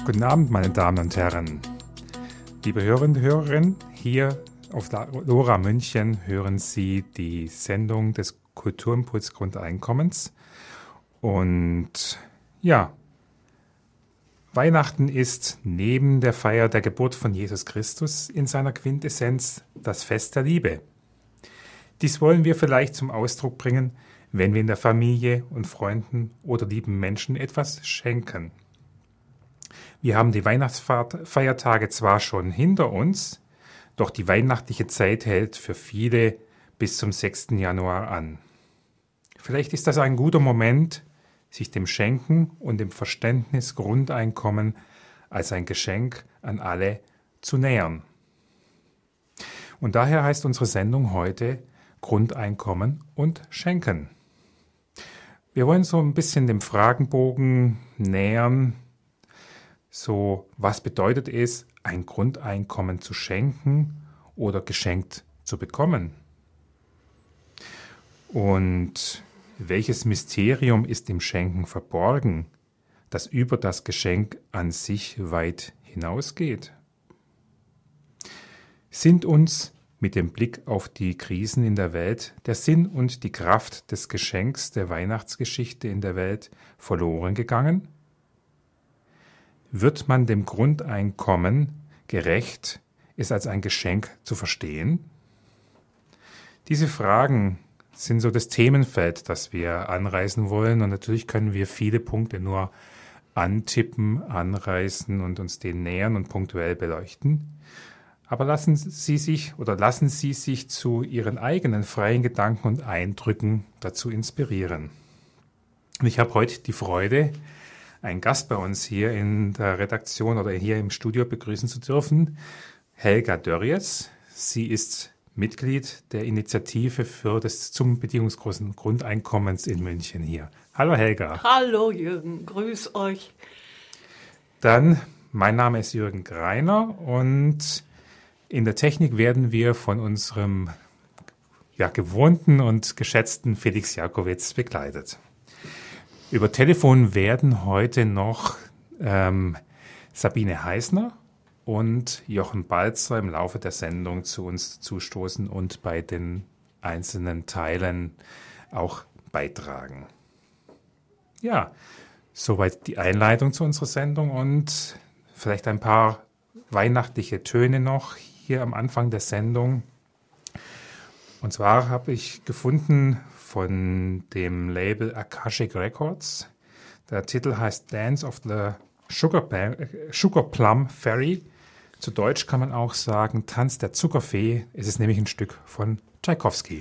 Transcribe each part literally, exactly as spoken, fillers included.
Guten Abend, meine Damen und Herren. Liebe Hörerinnen und Hörer, hier auf LoRa München hören Sie die Sendung des Kulturimpuls Grundeinkommens. Und ja, Weihnachten ist neben der Feier der Geburt von Jesus Christus in seiner Quintessenz das Fest der Liebe. Dies wollen wir vielleicht zum Ausdruck bringen, wenn wir in der Familie und Freunden oder lieben Menschen etwas schenken. Wir haben die Weihnachtsfeiertage zwar schon hinter uns, doch die weihnachtliche Zeit hält für viele bis zum sechsten Januar an. Vielleicht ist das ein guter Moment, sich dem Schenken und dem Verständnis Grundeinkommen als ein Geschenk an alle zu nähern. Und daher heißt unsere Sendung heute Grundeinkommen und Schenken. Wir wollen so ein bisschen dem Fragenbogen nähern, so was bedeutet es, ein Grundeinkommen zu schenken oder geschenkt zu bekommen? Und welches Mysterium ist im Schenken verborgen, das über das Geschenk an sich weit hinausgeht? Sind uns mit dem Blick auf die Krisen in der Welt der Sinn und die Kraft des Geschenks der Weihnachtsgeschichte in der Welt verloren gegangen? Wird man dem Grundeinkommen gerecht, es als ein Geschenk zu verstehen? Diese Fragen sind so das Themenfeld, das wir anreißen wollen. Und natürlich können wir viele Punkte nur antippen, anreißen und uns denen nähern und punktuell beleuchten. Aber lassen Sie sich oder lassen Sie sich zu Ihren eigenen freien Gedanken und Eindrücken dazu inspirieren. Und ich habe heute die Freude, einen Gast bei uns hier in der Redaktion oder hier im Studio begrüßen zu dürfen, Helga Dörries. Sie ist Mitglied der Initiative für das zum bedingungslosen Grundeinkommens in München hier. Hallo Helga. Hallo Jürgen, grüß euch. Dann, mein Name ist Jürgen Greiner und in der Technik werden wir von unserem ja, gewohnten und geschätzten Felix Jakowitz begleitet. Über Telefon werden heute noch ähm, Sabine Heißner und Jochen Balzer im Laufe der Sendung zu uns zustoßen und bei den einzelnen Teilen auch beitragen. Ja, soweit die Einleitung zu unserer Sendung und vielleicht ein paar weihnachtliche Töne noch hier am Anfang der Sendung. Und zwar habe ich gefunden von dem Label Akashic Records. Der Titel heißt Dance of the Sugar Plum, Sugar Plum Fairy. Zu Deutsch kann man auch sagen Tanz der Zuckerfee. Es ist nämlich ein Stück von Tschaikowski.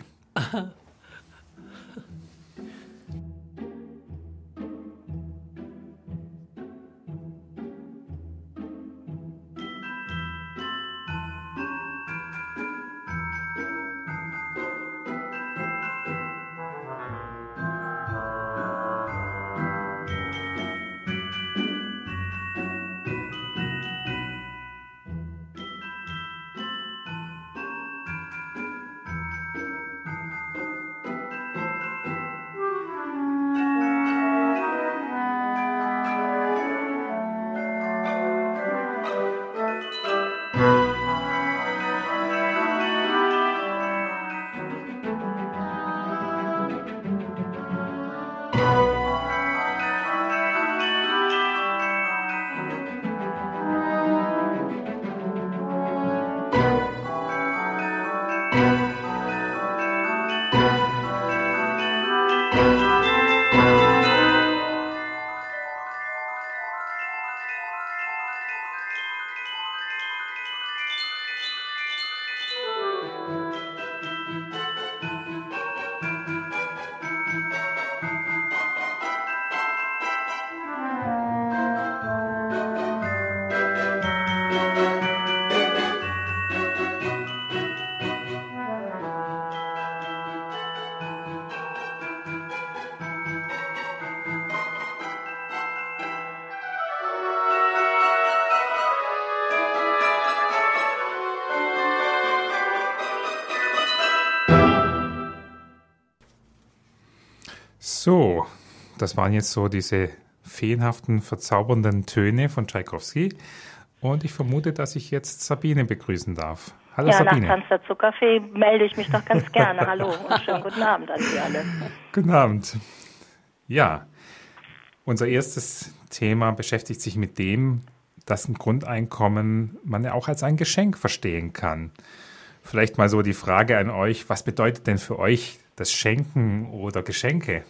So, das waren jetzt so diese feenhaften, verzaubernden Töne von Tschaikowski. Und ich vermute, dass ich jetzt Sabine begrüßen darf. Hallo ja, Sabine. Nach Tanz der Zuckerfee melde ich mich doch ganz gerne. Hallo und schönen guten Abend an Sie alle. Guten Abend. Ja, unser erstes Thema beschäftigt sich mit dem, dass ein Grundeinkommen man ja auch als ein Geschenk verstehen kann. Vielleicht mal so die Frage an euch, was bedeutet denn für euch das Schenken oder Geschenke?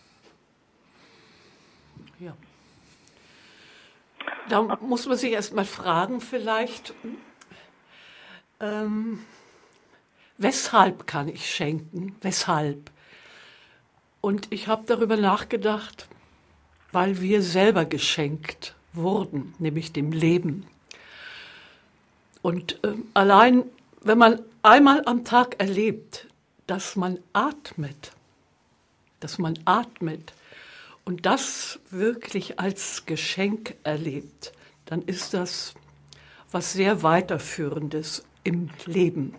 Ja. Da muss man sich erst mal fragen vielleicht, ähm, weshalb kann ich schenken? Weshalb? Und ich habe darüber nachgedacht, weil wir selber geschenkt wurden, nämlich dem Leben. Und ähm, allein, wenn man einmal am Tag erlebt, dass man atmet, dass man atmet und das wirklich als Geschenk erlebt, dann ist das was sehr Weiterführendes im Leben.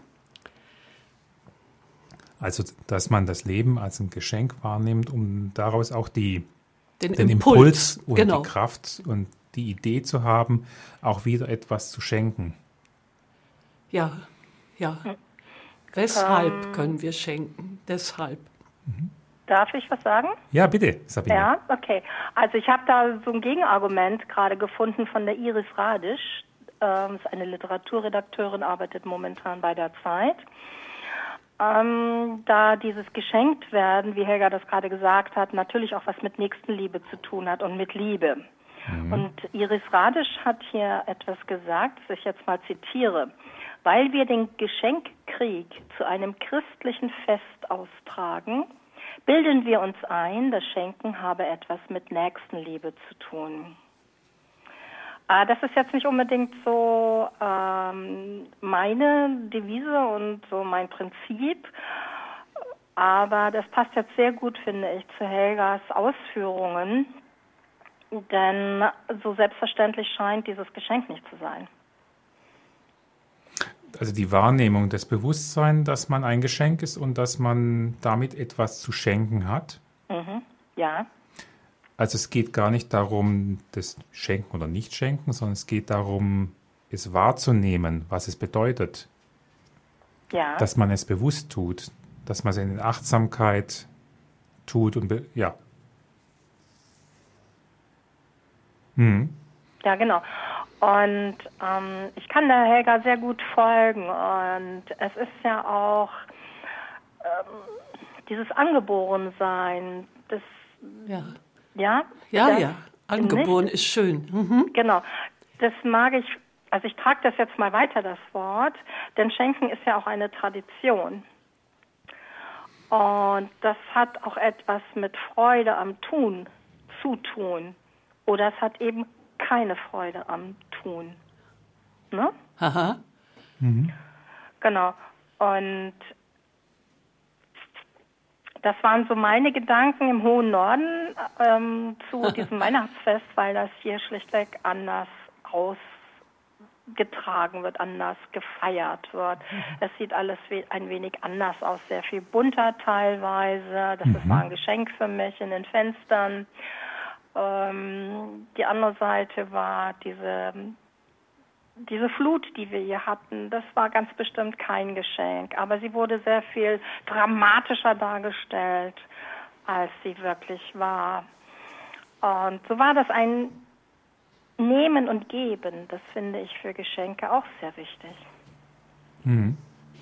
Also, dass man das Leben als ein Geschenk wahrnimmt, um daraus auch die, den, den Impuls, Impuls und genau. die Kraft und die Idee zu haben, auch wieder etwas zu schenken. Ja, ja. Weshalb Ähm, können wir schenken? Deshalb. Darf ich was sagen? Ja, bitte, Sabine. Ja, okay. Also ich habe da so ein Gegenargument gerade gefunden von der Iris Radisch. Ähm, ist eine Literaturredakteurin, arbeitet momentan bei der Zeit. Ähm, da dieses Geschenktwerden, wie Helga das gerade gesagt hat, natürlich auch was mit Nächstenliebe zu tun hat und mit Liebe. Mhm. Und Iris Radisch hat hier etwas gesagt, das ich jetzt mal zitiere. Weil wir den Geschenkkrieg zu einem christlichen Fest austragen, bilden wir uns ein, das Schenken habe etwas mit Nächstenliebe zu tun. Äh, das ist jetzt nicht unbedingt so ähm, meine Devise und so mein Prinzip, aber das passt jetzt sehr gut, finde ich, zu Helgas Ausführungen, denn so selbstverständlich scheint dieses Geschenk nicht zu sein. Also die Wahrnehmung, das Bewusstsein, dass man ein Geschenk ist und dass man damit etwas zu schenken hat. Mhm. Ja. Also es geht gar nicht darum, das Schenken oder Nicht-Schenken, sondern es geht darum, es wahrzunehmen, was es bedeutet. Ja. Dass man es bewusst tut, dass man es in Achtsamkeit tut und be- ja. Hm. Ja, genau. Und ähm, ich kann der Helga sehr gut folgen. Und es ist ja auch ähm, dieses Angeborensein, das, Ja, ja? ja, das, ja. Angeboren nicht? ist schön. Mhm. Genau. Das mag ich, also ich trage das jetzt mal weiter, das Wort, denn Schenken ist ja auch eine Tradition. Und das hat auch etwas mit Freude am Tun zu tun. Oder es hat eben keine Freude am Tun. Ne? Aha. Mhm. Genau. Und das waren so meine Gedanken im hohen Norden ähm, zu diesem Weihnachtsfest, weil das hier schlichtweg anders ausgetragen wird, anders gefeiert wird. Mhm. Es sieht alles we- ein wenig anders aus, sehr viel bunter teilweise. Das Mhm. ist, war ein Geschenk für mich in den Fenstern. Ähm, die andere Seite war diese, diese Flut, die wir hier hatten. Das war ganz bestimmt kein Geschenk, aber sie wurde sehr viel dramatischer dargestellt, als sie wirklich war. Und so war das ein Nehmen und Geben. Das finde ich für Geschenke auch sehr wichtig. Mhm.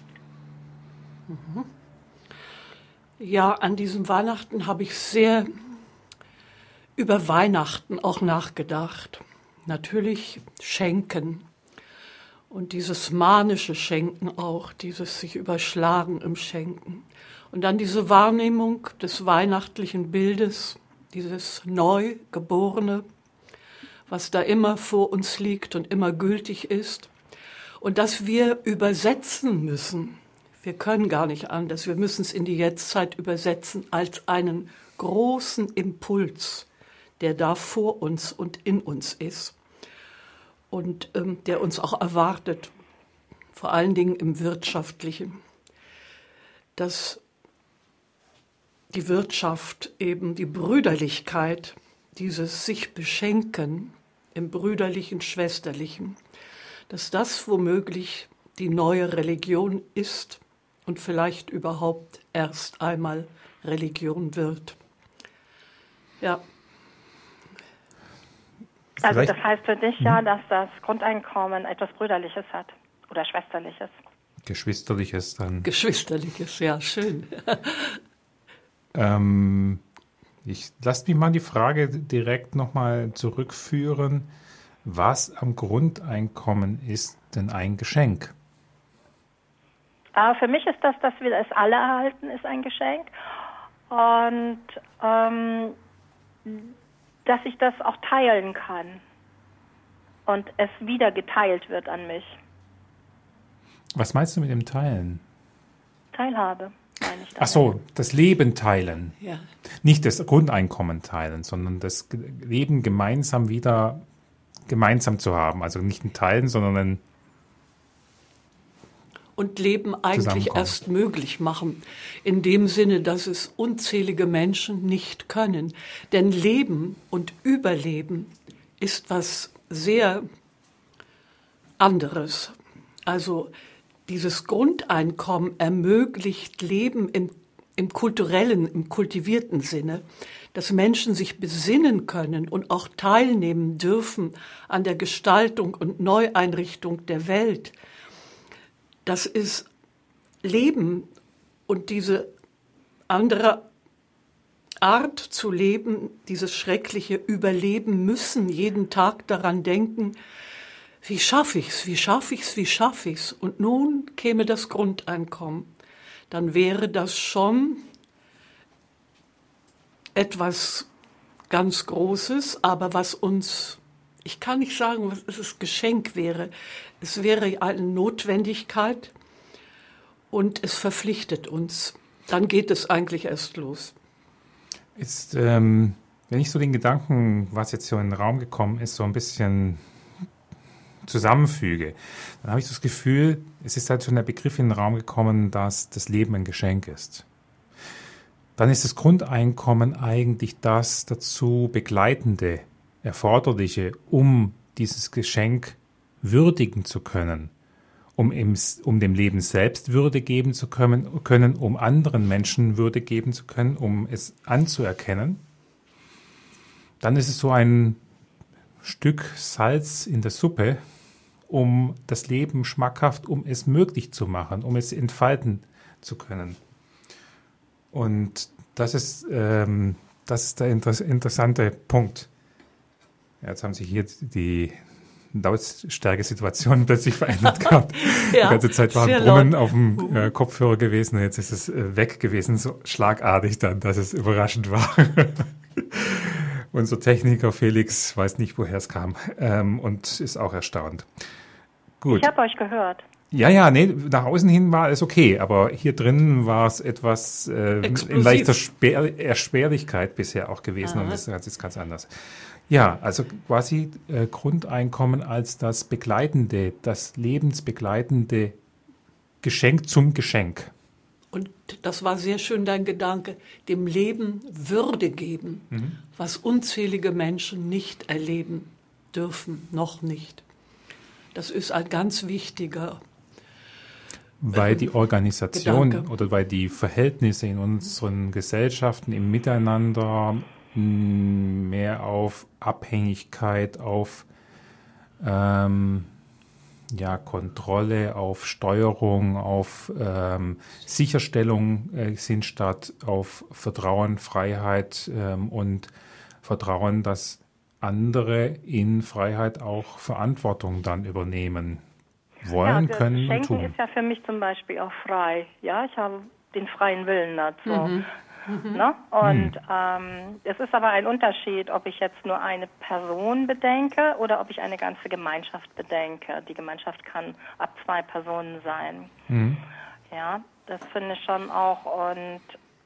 Ja, an diesem Weihnachten habe ich sehr über Weihnachten auch nachgedacht. Natürlich Schenken und dieses manische Schenken auch, dieses sich überschlagen im Schenken. Und dann diese Wahrnehmung des weihnachtlichen Bildes, dieses Neugeborene, was da immer vor uns liegt und immer gültig ist. Und dass wir übersetzen müssen. Wir können gar nicht anders. Wir müssen es in die Jetztzeit übersetzen als einen großen Impuls, der da vor uns und in uns ist und ähm, der uns auch erwartet, vor allen Dingen im Wirtschaftlichen, dass die Wirtschaft eben die Brüderlichkeit dieses sich beschenken im brüderlichen, schwesterlichen, dass das womöglich die neue Religion ist und vielleicht überhaupt erst einmal Religion wird. Ja. Also Vielleicht- das heißt für dich ja, dass das Grundeinkommen etwas Brüderliches hat oder Schwesterliches. Geschwisterliches dann. Geschwisterliches, ja, schön. Ähm, ich lasse mich mal die Frage direkt nochmal zurückführen. Was am Grundeinkommen ist denn ein Geschenk? Aber für mich ist das, dass wir es alle erhalten, ist ein Geschenk. Und ähm, dass ich das auch teilen kann. Und es wieder geteilt wird an mich. Was meinst du mit dem Teilen? Teilhabe, meine ich damit. Ach so, das Leben teilen. Ja. Nicht das Grundeinkommen teilen, sondern das Ge- Leben gemeinsam wieder gemeinsam zu haben. Also nicht ein Teilen, sondern ein Und Leben eigentlich Zusammenkommen. erst möglich machen, in dem Sinne, dass es unzählige Menschen nicht können. Denn Leben und Überleben ist was sehr anderes. Also dieses Grundeinkommen ermöglicht Leben im, im kulturellen, im kultivierten Sinne, dass Menschen sich besinnen können und auch teilnehmen dürfen an der Gestaltung und Neueinrichtung der Welt. Das ist Leben und diese andere Art zu leben, dieses schreckliche Überleben müssen, jeden Tag daran denken, wie schaffe ich's, wie schaffe ich's, wie schaffe ich's? Und nun käme das Grundeinkommen. Dann wäre das schon etwas ganz Großes, aber was uns, ich kann nicht sagen, was es Geschenk wäre. Es wäre eine Notwendigkeit und es verpflichtet uns. Dann geht es eigentlich erst los. Jetzt, ähm, wenn ich so den Gedanken, was jetzt so in den Raum gekommen ist, so ein bisschen zusammenfüge, dann habe ich das Gefühl, es ist halt schon der Begriff in den Raum gekommen, dass das Leben ein Geschenk ist. Dann ist das Grundeinkommen eigentlich das dazu begleitende, erforderliche, um dieses Geschenk würdigen zu können, um, im, um dem Leben selbst Würde geben zu können, können, um anderen Menschen Würde geben zu können, um es anzuerkennen. Dann ist es so ein Stück Salz in der Suppe, um das Leben schmackhaft, um es möglich zu machen, um es entfalten zu können. Und das ist, ähm, das ist der inter- interessante Punkt. Ja, jetzt haben sich hier die Lautstärke-Situation plötzlich verändert gehabt. Ja, die ganze Zeit war ein sehr Brummen laut. auf dem äh, Kopfhörer gewesen und jetzt ist es äh, weg gewesen, so schlagartig dann, dass es überraschend war. Unser Techniker Felix weiß nicht, woher es kam, ähm, und ist auch erstaunt. Gut. Ich habe euch gehört. Ja, ja, nee, nach außen hin war es okay, aber hier drin war es etwas äh, in Explosiv. leichter Sper- Erschwerlichkeit bisher auch gewesen Aha. und das ist jetzt ganz anders. Ja, also quasi äh, Grundeinkommen als das begleitende, das lebensbegleitende Geschenk zum Geschenk. Und das war sehr schön dein Gedanke, dem Leben Würde geben, Mhm. was unzählige Menschen nicht erleben dürfen, noch nicht. Das ist ein ganz wichtiger Weil die Organisation Gedanke. oder weil die Verhältnisse in unseren Gesellschaften im Miteinander mh, mehr auf Abhängigkeit, auf ähm, ja, Kontrolle, auf Steuerung, auf ähm, Sicherstellung äh, sind statt auf Vertrauen, Freiheit ähm, und Vertrauen, dass andere in Freiheit auch Verantwortung dann übernehmen wollen, ja, können und Schenken tun. ist ja für mich zum Beispiel auch frei. Ja, ich habe den freien Willen dazu. Ne? Und ähm, es ist aber ein Unterschied, ob ich jetzt nur eine Person bedenke oder ob ich eine ganze Gemeinschaft bedenke. Die Gemeinschaft kann ab zwei Personen sein. Mhm. Ja, das finde ich schon auch. Und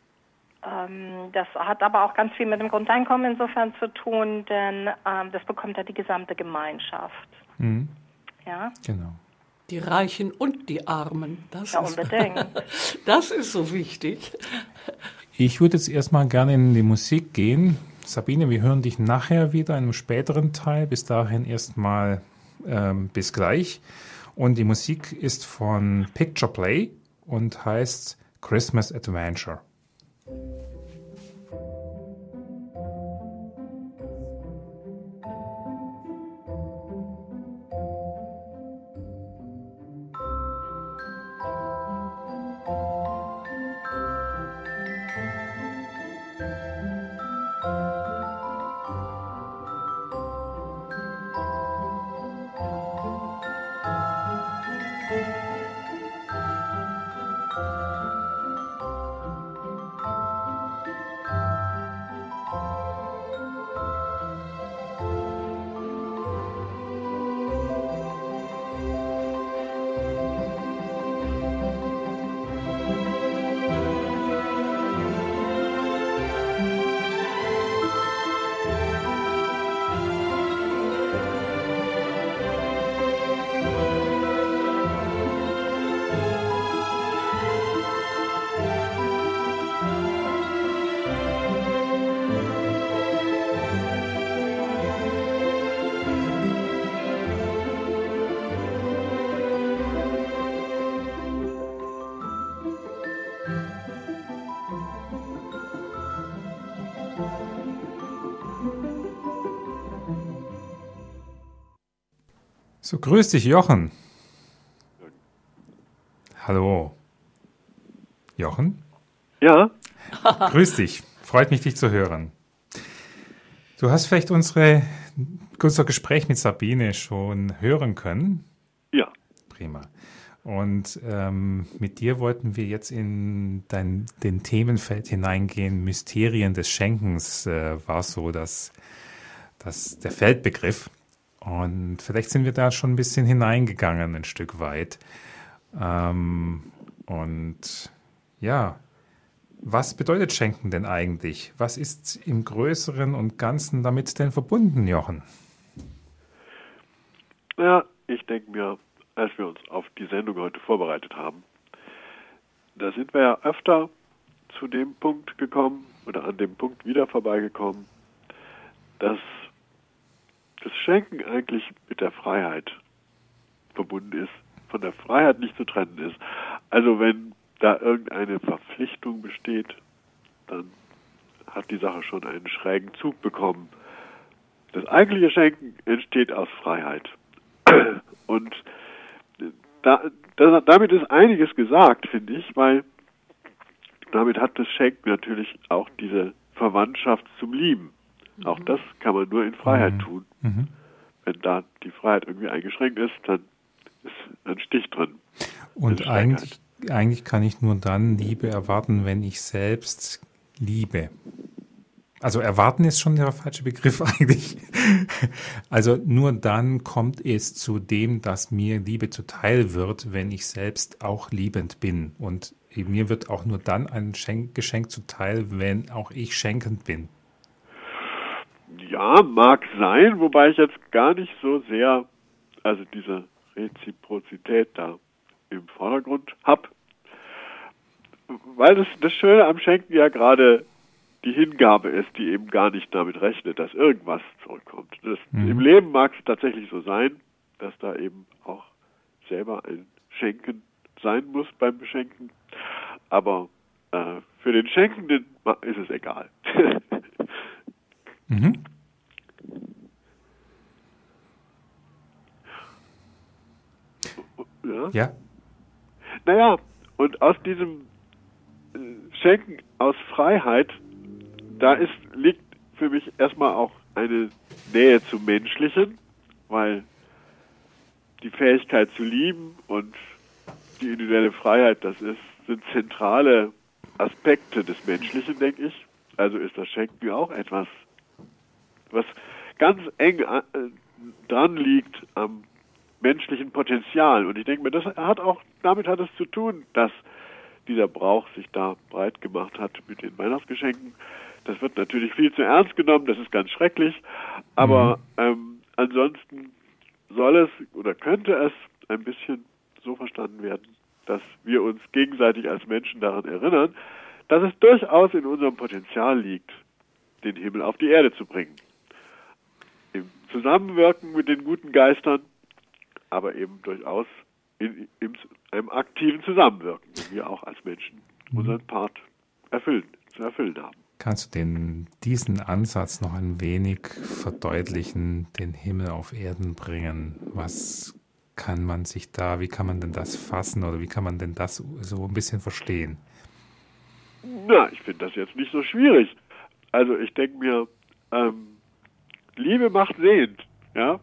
ähm, das hat aber auch ganz viel mit dem Grundeinkommen insofern zu tun, denn ähm, das bekommt ja die gesamte Gemeinschaft. Mhm. Ja. Genau. Die Reichen und die Armen. Das, Ja, ist, unbedingt. das ist so wichtig. Ich würde jetzt erstmal gerne in die Musik gehen. Sabine, wir hören dich nachher wieder in einem späteren Teil. Bis dahin erstmal ähm, bis gleich. Und die Musik ist von Picture Play und heißt Christmas Adventure. So, grüß dich, Jochen. Hallo. Jochen? Ja. Grüß dich. Freut mich, dich zu hören. Du hast vielleicht unsere, unser Gespräch mit Sabine schon hören können? Ja. Prima. Und ähm, mit dir wollten wir jetzt in dein, den Themenfeld hineingehen. Mysterien des Schenkens äh, war so das, das, der Feldbegriff. Und vielleicht sind wir da schon ein bisschen hineingegangen, ein Stück weit. Ähm, und ja, was bedeutet Schenken denn eigentlich? Was ist im Größeren und Ganzen damit denn verbunden, Jochen? Ja, ich denke mir, als wir uns auf die Sendung heute vorbereitet haben, da sind wir ja öfter zu dem Punkt gekommen oder an dem Punkt wieder vorbeigekommen, dass das Schenken eigentlich mit der Freiheit verbunden ist, von der Freiheit nicht zu trennen ist. Also wenn da irgendeine Verpflichtung besteht, dann hat die Sache schon einen schrägen Zug bekommen. Das eigentliche Schenken entsteht aus Freiheit. Und da, da, damit ist einiges gesagt, finde ich, weil damit hat das Schenken natürlich auch diese Verwandtschaft zum Lieben. Auch das kann man nur in Freiheit mhm. tun. Mhm. Wenn da die Freiheit irgendwie eingeschränkt ist, dann ist ein Stich drin. Und eigentlich, eigentlich kann ich nur dann Liebe erwarten, wenn ich selbst liebe. Also erwarten ist schon der falsche Begriff eigentlich. Also nur dann kommt es zu dem, dass mir Liebe zuteil wird, wenn ich selbst auch liebend bin. Und mir wird auch nur dann ein Geschenk zuteil, wenn auch ich schenkend bin. Ja, mag sein, wobei ich jetzt gar nicht so sehr, also diese Reziprozität da im Vordergrund habe. Weil das, das Schöne am Schenken ja gerade die Hingabe ist, die eben gar nicht damit rechnet, dass irgendwas zurückkommt. Das, mhm. Im Leben mag es tatsächlich so sein, dass da eben auch selber ein Schenken sein muss beim Beschenken. Aber äh, für den Schenkenden ist es egal. mhm. Ja. ja. Naja, und aus diesem äh, Schenken aus Freiheit, da ist, liegt für mich erstmal auch eine Nähe zum Menschlichen, weil die Fähigkeit zu lieben und die individuelle Freiheit, das ist, sind zentrale Aspekte des Menschlichen, denke ich. Also ist das Schenken auch etwas, was ganz eng äh, dran liegt am menschlichen Potenzial. Und ich denke mir, das hat auch, damit hat es zu tun, dass dieser Brauch sich da breit gemacht hat mit den Weihnachtsgeschenken. Das wird natürlich viel zu ernst genommen, das ist ganz schrecklich, aber mhm. ähm, ansonsten soll es oder könnte es ein bisschen so verstanden werden, dass wir uns gegenseitig als Menschen daran erinnern, dass es durchaus in unserem Potenzial liegt, den Himmel auf die Erde zu bringen. Im Zusammenwirken mit den guten Geistern, aber eben durchaus in, in einem aktiven Zusammenwirken, wo wir auch als Menschen unseren Part erfüllen, zu erfüllen haben. Kannst du den, diesen Ansatz noch ein wenig verdeutlichen, den Himmel auf Erden bringen? Was kann man sich da, wie kann man denn das fassen oder wie kann man denn das so ein bisschen verstehen? Na, ich finde das jetzt nicht so schwierig. Also ich denke mir, ähm, Liebe macht sehend, ja.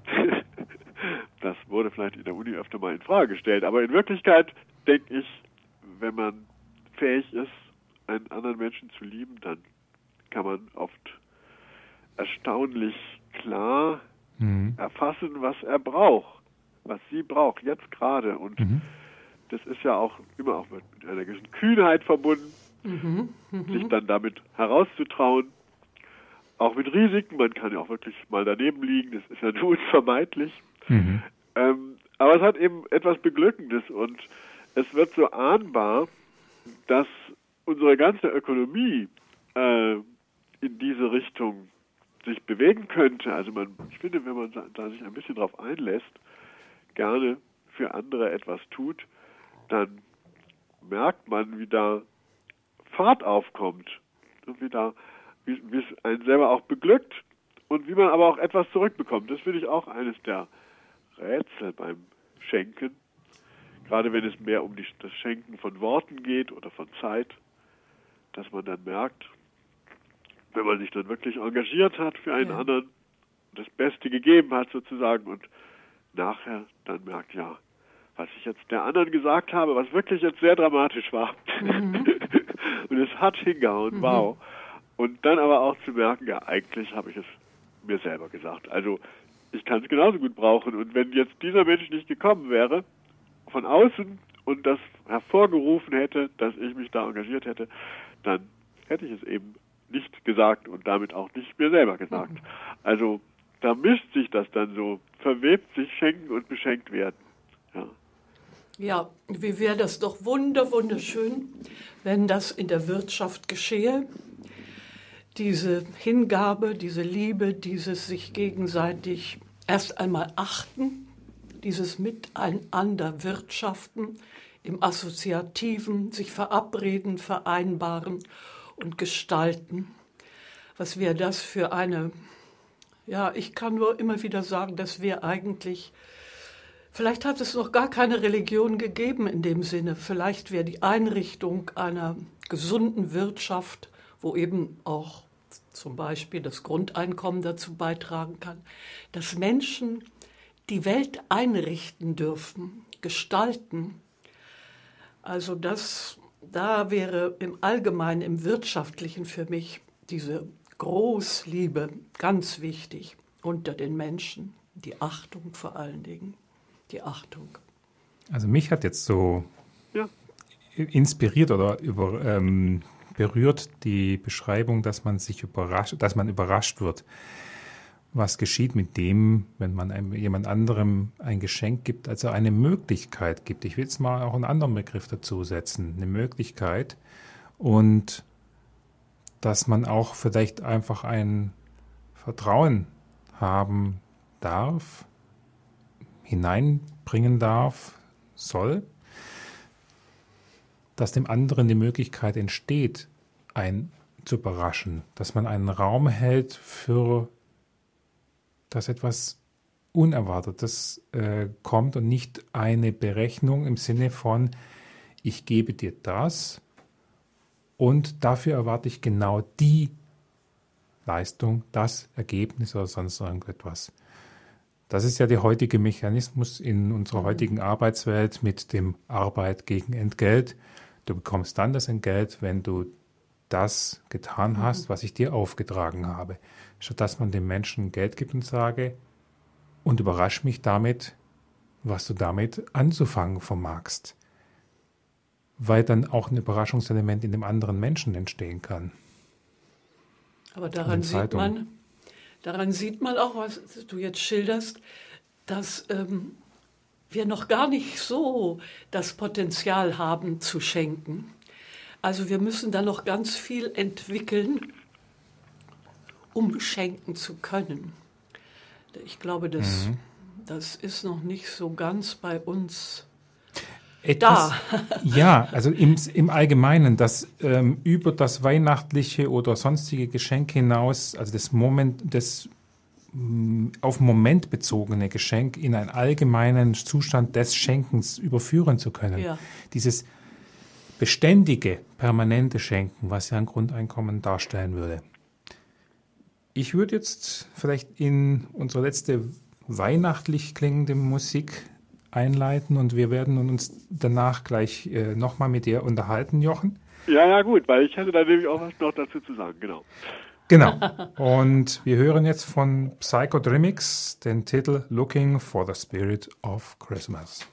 Das wurde vielleicht in der Uni öfter mal in Frage gestellt, aber in Wirklichkeit denke ich, wenn man fähig ist, einen anderen Menschen zu lieben, dann kann man oft erstaunlich klar mhm. erfassen, was er braucht, was sie braucht, jetzt gerade. Und mhm. das ist ja auch immer auch mit einer gewissen Kühnheit verbunden, mhm. Mhm. sich dann damit herauszutrauen, auch mit Risiken. Man kann ja auch wirklich mal daneben liegen, das ist ja nur unvermeidlich. Mhm. Ähm, aber es hat eben etwas Beglückendes und es wird so ahnbar, dass unsere ganze Ökonomie äh, in diese Richtung sich bewegen könnte. Also man, ich finde, wenn man da sich ein bisschen drauf einlässt, gerne für andere etwas tut, dann merkt man, wie da Fahrt aufkommt und wie, da, wie, wie es einen selber auch beglückt und wie man aber auch etwas zurückbekommt. Das finde ich auch eines der Rätsel beim Schenken, gerade wenn es mehr um die, das Schenken von Worten geht oder von Zeit, dass man dann merkt, wenn man sich dann wirklich engagiert hat für einen ja. anderen, das Beste gegeben hat sozusagen und nachher dann merkt, ja, was ich jetzt der anderen gesagt habe, was wirklich jetzt sehr dramatisch war. Mhm. Und es hat hingehauen, mhm. wow. Und dann aber auch zu merken, ja, eigentlich habe ich es mir selber gesagt. Also ich kann es genauso gut brauchen. Und wenn jetzt dieser Mensch nicht gekommen wäre, von außen und das hervorgerufen hätte, dass ich mich da engagiert hätte, dann hätte ich es eben nicht gesagt und damit auch nicht mir selber gesagt. Mhm. Also da mischt sich das dann so, verwebt sich Schenken und beschenkt werden. Ja, ja, wie wäre das doch wunder, wunderschön, wenn das in der Wirtschaft geschehe. Diese Hingabe, diese Liebe, dieses sich gegenseitig erst einmal achten, dieses Miteinander wirtschaften, im Assoziativen, sich verabreden, vereinbaren und gestalten. Was wäre das für eine, ja, ich kann nur immer wieder sagen, dass wir eigentlich, vielleicht hat es noch gar keine Religion gegeben in dem Sinne, vielleicht wäre die Einrichtung einer gesunden Wirtschaft, wo eben auch zum Beispiel das Grundeinkommen dazu beitragen kann, dass Menschen die Welt einrichten dürfen, gestalten. Also das, da wäre im Allgemeinen, im Wirtschaftlichen für mich diese Großliebe ganz wichtig unter den Menschen, die Achtung vor allen Dingen, die Achtung. Also mich hat jetzt so ja. inspiriert oder über, ähm, berührt die Beschreibung, dass man sich überrascht, dass man überrascht wird. Was geschieht mit dem, wenn man einem, jemand anderem ein Geschenk gibt, also eine Möglichkeit gibt. Ich will jetzt mal auch einen anderen Begriff dazu setzen, eine Möglichkeit. Und dass man auch vielleicht einfach ein Vertrauen haben darf, hineinbringen darf, soll, dass dem anderen die Möglichkeit entsteht, einen zu überraschen, dass man einen Raum hält für dass etwas Unerwartetes äh, kommt und nicht eine Berechnung im Sinne von, ich gebe dir das und dafür erwarte ich genau die Leistung, das Ergebnis oder sonst irgendetwas. Das ist ja der heutige Mechanismus in unserer heutigen Arbeitswelt mit dem Arbeit gegen Entgelt. Du bekommst dann das Entgelt, wenn du das getan hast, was ich dir aufgetragen habe. Statt dass man dem Menschen Geld gibt und sage, und überrasch mich damit, was du damit anzufangen vermagst. Weil dann auch ein Überraschungselement in dem anderen Menschen entstehen kann. Aber daran sieht man, daran sieht man auch, was du jetzt schilderst, dass ähm, wir noch gar nicht so das Potenzial haben zu schenken. Also wir müssen da noch ganz viel entwickeln, um schenken zu können. Ich glaube, das, Mhm. das ist noch nicht so ganz bei uns Etwas, da. ja, also im, im Allgemeinen, dass ähm, über das weihnachtliche oder sonstige Geschenk hinaus, also das Moment, das mh, auf Moment bezogene Geschenk in einen allgemeinen Zustand des Schenkens überführen zu können. Ja. Dieses beständige, permanente Schenken, was ja ein Grundeinkommen darstellen würde. Ich würde jetzt vielleicht in unsere letzte weihnachtlich klingende Musik einleiten und wir werden uns danach gleich äh, nochmal mit dir unterhalten, Jochen. Ja, ja, gut, weil ich hätte da nämlich auch was noch dazu zu sagen, genau. Genau. Und wir hören jetzt von Psychodrimics den Titel Looking for the Spirit of Christmas.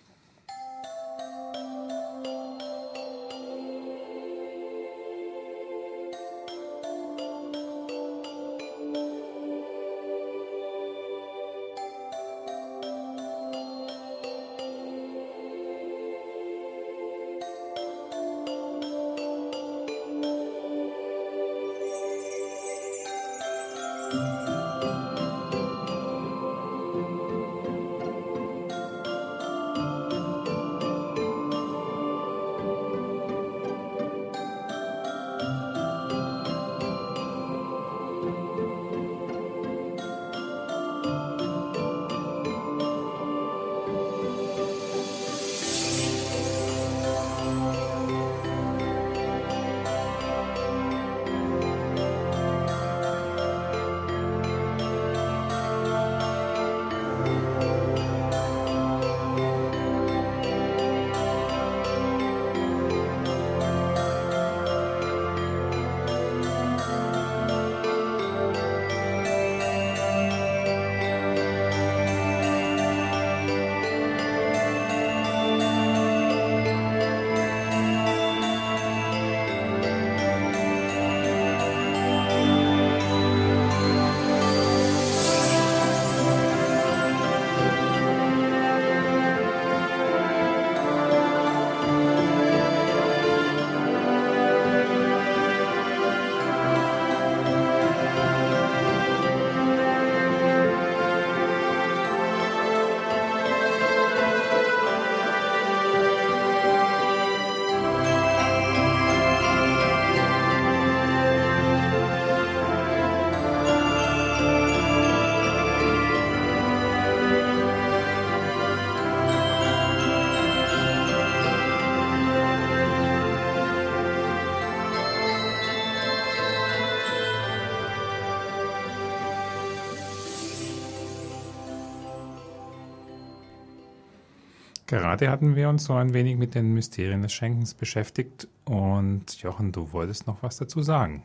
Gerade hatten wir uns so ein wenig mit den Mysterien des Schenkens beschäftigt und Jochen, du wolltest noch was dazu sagen.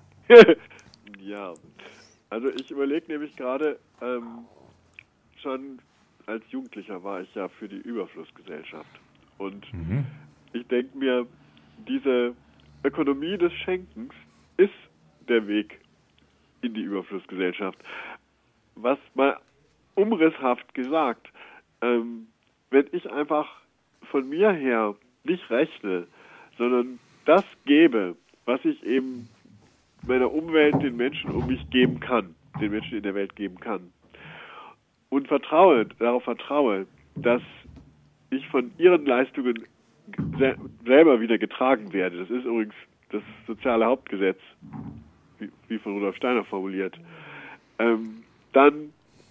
Ja, also ich überlege nämlich gerade, ähm, schon als Jugendlicher war ich ja für die Überflussgesellschaft und Mhm. ich denke mir, diese Ökonomie des Schenkens ist der Weg in die Überflussgesellschaft. Was mal umrisshaft gesagt, ähm, wenn ich einfach von mir her nicht rechne, sondern das gebe, was ich eben meiner Umwelt, den Menschen um mich geben kann, den Menschen in der Welt geben kann, und vertraue, darauf vertraue, dass ich von ihren Leistungen se- selber wieder getragen werde. Das ist übrigens das soziale Hauptgesetz, wie, wie von Rudolf Steiner formuliert. Ähm, dann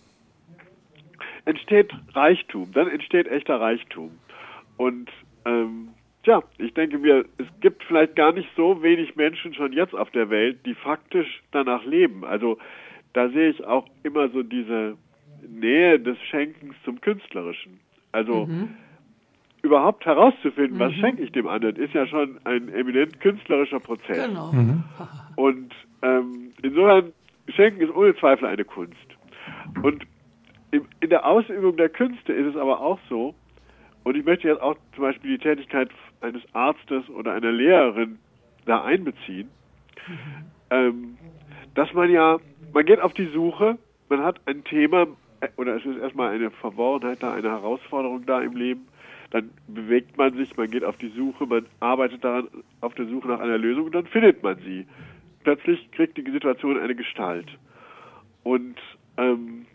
entsteht Reichtum, dann entsteht echter Reichtum. Und ähm, tja, ich denke mir, es gibt vielleicht gar nicht so wenig Menschen schon jetzt auf der Welt, die faktisch danach leben. Also da sehe ich auch immer so diese Nähe des Schenkens zum Künstlerischen. Also Mhm. überhaupt herauszufinden, was Mhm. schenke ich dem anderen, ist ja schon ein eminent künstlerischer Prozess. Genau. Mhm. Und ähm, insofern, Schenken ist ohne Zweifel eine Kunst. Und im, in der Ausübung der Künste ist es aber auch so, und ich möchte jetzt auch zum Beispiel die Tätigkeit eines Arztes oder einer Lehrerin da einbeziehen, Mhm. ähm, dass man ja, man geht auf die Suche, man hat ein Thema, äh, oder es ist erstmal eine Verworrenheit da, eine Herausforderung da im Leben, dann bewegt man sich, man geht auf die Suche, man arbeitet daran, auf der Suche nach einer Lösung und dann findet man sie. Plötzlich kriegt die Situation eine Gestalt. Und ähm,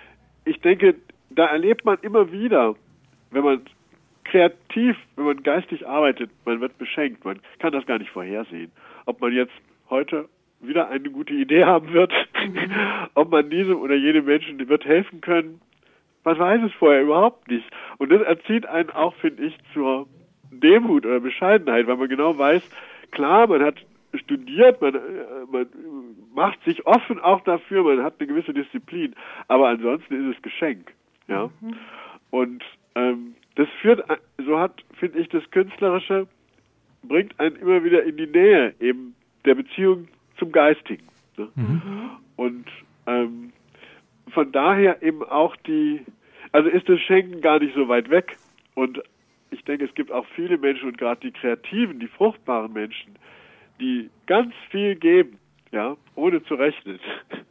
ich denke, da erlebt man immer wieder, wenn man kreativ, wenn man geistig arbeitet, man wird beschenkt, man kann das gar nicht vorhersehen. Ob man jetzt heute wieder eine gute Idee haben wird, mhm. ob man diesem oder jedem Menschen wird helfen können, man weiß es vorher überhaupt nicht. Und das erzieht einen auch, finde ich, zur Demut oder Bescheidenheit, weil man genau weiß, klar, man hat studiert, man, man macht sich offen auch dafür, man hat eine gewisse Disziplin, aber ansonsten ist es Geschenk. Ja? Mhm. Und ähm, das führt, so hat, finde ich, das Künstlerische, bringt einen immer wieder in die Nähe eben der Beziehung zum Geistigen. Ne? Mhm. Und ähm, von daher eben auch die, also ist das Schenken gar nicht so weit weg. Und ich denke, es gibt auch viele Menschen und gerade die kreativen, die fruchtbaren Menschen, die ganz viel geben, ja, ohne zu rechnen.